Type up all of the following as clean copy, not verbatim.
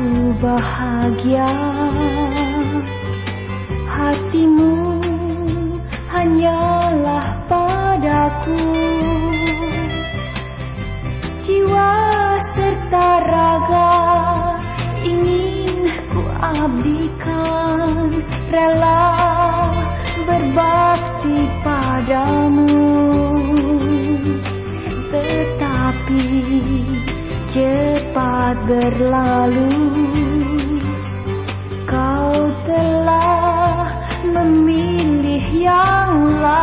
bahagia, hatimu hanyalah padaku. Jiwa serta raga ingin ku abdikan, rela berbakti padamu. Tetapi cepat berlalu, kau telah memilih yang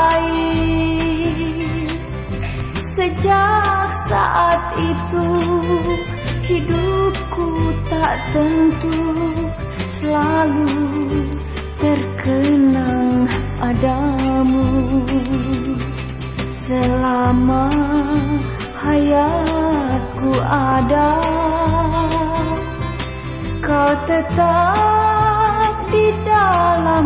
lain. Sejak saat itu hidupku tak tentu, selalu terkenang padamu. Selama hayatku ada, kau tetap di dalam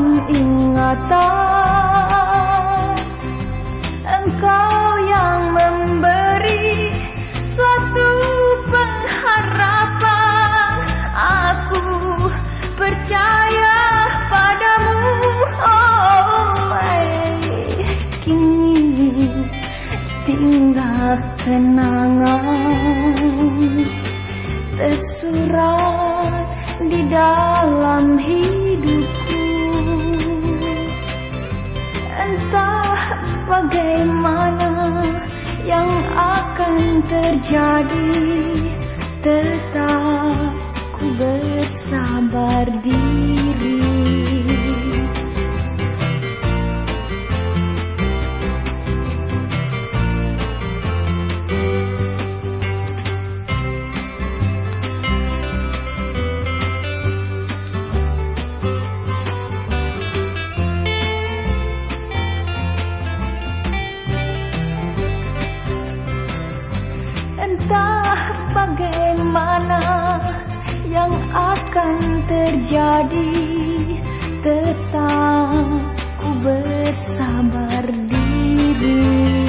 ingatan. Engkau yang memberi suatu pengharapan, aku percaya padamu. Kini tinggal kenangan tersurat di dalam hidupku. Entah bagaimana yang akan terjadi, tetap ku bersabar diri. Entah bagaimana yang akan terjadi, tetap ku bersabar diri.